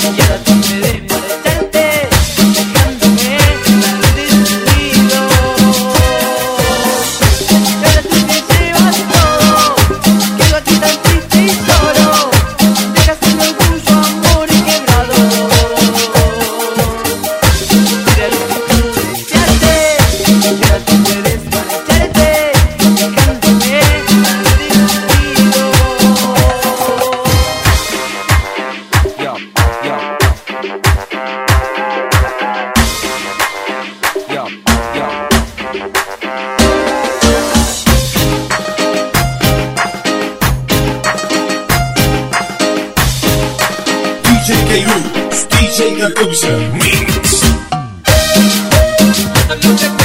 y ahora tú me ves marcharte, dejándome tan destruido. Y ahora tú te llevas todo, quedo aquí tan triste y solo, dejas el orgullo, amor y quebrado. Mira lo que puedo desearte, y ahora tú me ves marcharte, dejándome tan destruido. Yo, yo, yo, yo. DJ K-Roots, DJ Yakuza Mix. Yo